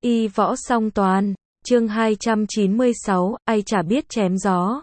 Y võ song toàn, chương 296, ai chả biết chém gió.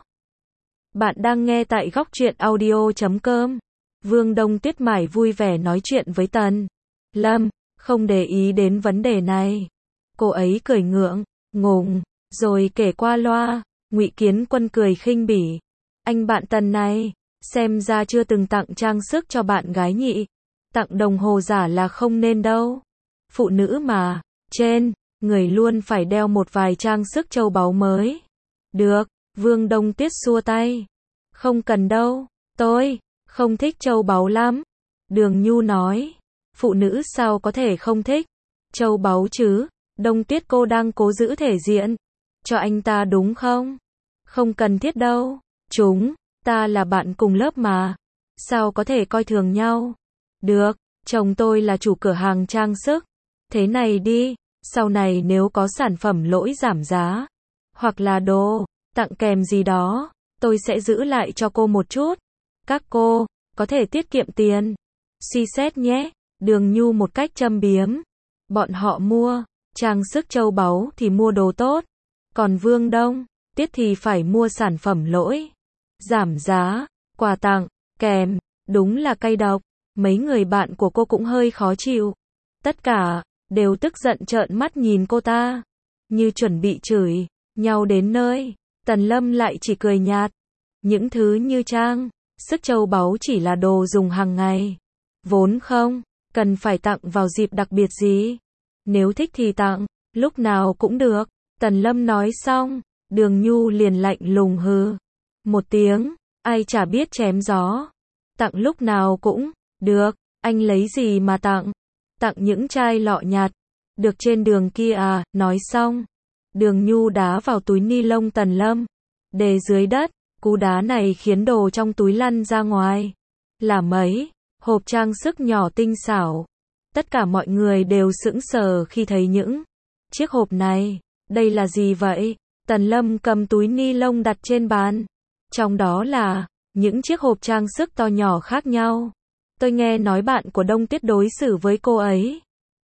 Bạn đang nghe tại góc truyện audio.com. Vương Đông Tuyết mải vui vẻ nói chuyện với Tần Lâm, không để ý đến vấn đề này. Cô ấy cười ngượng, ngùng, rồi kể qua loa. Ngụy Kiến Quân cười khinh bỉ. Anh bạn Tần này, xem ra chưa từng tặng trang sức cho bạn gái nhỉ. Tặng đồng hồ giả là không nên đâu. Phụ nữ mà, trên người luôn phải đeo một vài trang sức châu báu mới. Được, Vương Đông Tuyết xua tay. Không cần đâu, tôi không thích châu báu lắm. Đường Nhu nói, phụ nữ sao có thể không thích châu báu chứ? Đông Tuyết cô đang cố giữ thể diện cho anh ta đúng không? Không cần thiết đâu, chúng ta là bạn cùng lớp mà, sao có thể coi thường nhau? Được, chồng tôi là chủ cửa hàng trang sức. Thế này đi, sau này nếu có sản phẩm lỗi giảm giá, hoặc là đồ tặng kèm gì đó, tôi sẽ giữ lại cho cô một chút. Các cô có thể tiết kiệm tiền. Suy xét nhé. Đường Nhu một cách châm biếm. Bọn họ mua trang sức châu báu thì mua đồ tốt, còn Vương Đông Tuyết thì phải mua sản phẩm lỗi giảm giá, quà tặng kèm. Đúng là cay độc. Mấy người bạn của cô cũng hơi khó chịu. Tất cả đều tức giận trợn mắt nhìn cô ta, như chuẩn bị chửi nhau đến nơi. Tần Lâm lại chỉ cười nhạt. Những thứ như trang sức châu báu chỉ là đồ dùng hàng ngày, vốn không cần phải tặng vào dịp đặc biệt gì. Nếu thích thì tặng lúc nào cũng được. Tần Lâm nói xong, Đường Nhu liền lạnh lùng hừ một tiếng. Ai chả biết chém gió. Tặng lúc nào cũng được. Anh lấy gì mà tặng? Tặng những chai lọ nhạt được trên đường kia à? Nói xong, Đường Nhu đá vào túi ni lông Tần Lâm, để dưới đất. Cú đá này khiến đồ trong túi lăn ra ngoài là mấy hộp trang sức nhỏ tinh xảo. Tất cả mọi người đều sững sờ khi thấy những chiếc hộp này. Đây là gì vậy? Tần Lâm cầm túi ni lông đặt trên bàn. Trong đó là những chiếc hộp trang sức to nhỏ khác nhau. Tôi nghe nói bạn của Đông Tuyết đối xử với cô ấy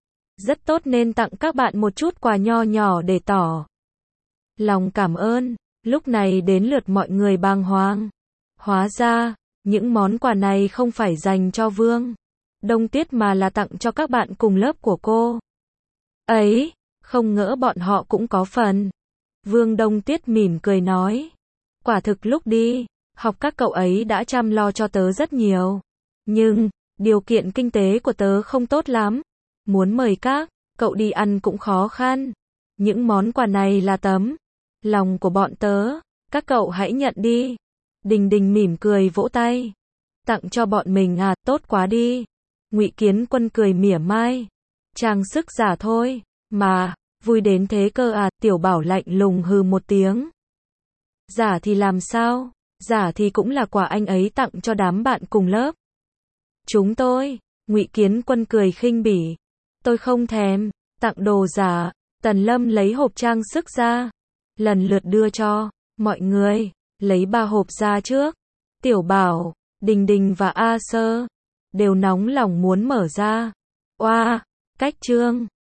rất tốt nên tặng các bạn một chút quà nho nhỏ để tỏ lòng cảm ơn. Lúc này đến lượt mọi người bàng hoàng. Hóa ra, những món quà này không phải dành cho Vương Đông Tuyết mà là tặng cho các bạn cùng lớp của cô ấy. Không ngỡ bọn họ cũng có phần. Vương Đông Tuyết mỉm cười nói, quả thực lúc đi học các cậu ấy đã chăm lo cho tớ rất nhiều. Nhưng điều kiện kinh tế của tớ không tốt lắm. Muốn mời các cậu đi ăn cũng khó khăn. Những món quà này là tấm lòng của bọn tớ. Các cậu hãy nhận đi. Đình Đình mỉm cười vỗ tay. Tặng cho bọn mình à? Tốt quá đi. Ngụy Kiến Quân cười mỉa mai. Trang sức giả thôi mà, vui đến thế cơ à? Tiểu Bảo lạnh lùng hừ một tiếng. Giả thì làm sao? Giả thì cũng là quà anh ấy tặng cho đám bạn cùng lớp chúng tôi. Ngụy Kiến Quân cười khinh bỉ. Tôi không thèm tặng đồ giả. Tần Lâm lấy hộp trang sức ra, lần lượt đưa cho mọi người. Lấy 3 hộp ra trước. Tiểu Bảo, Đình Đình và A Sơ đều nóng lòng muốn mở ra. Oa, cách trương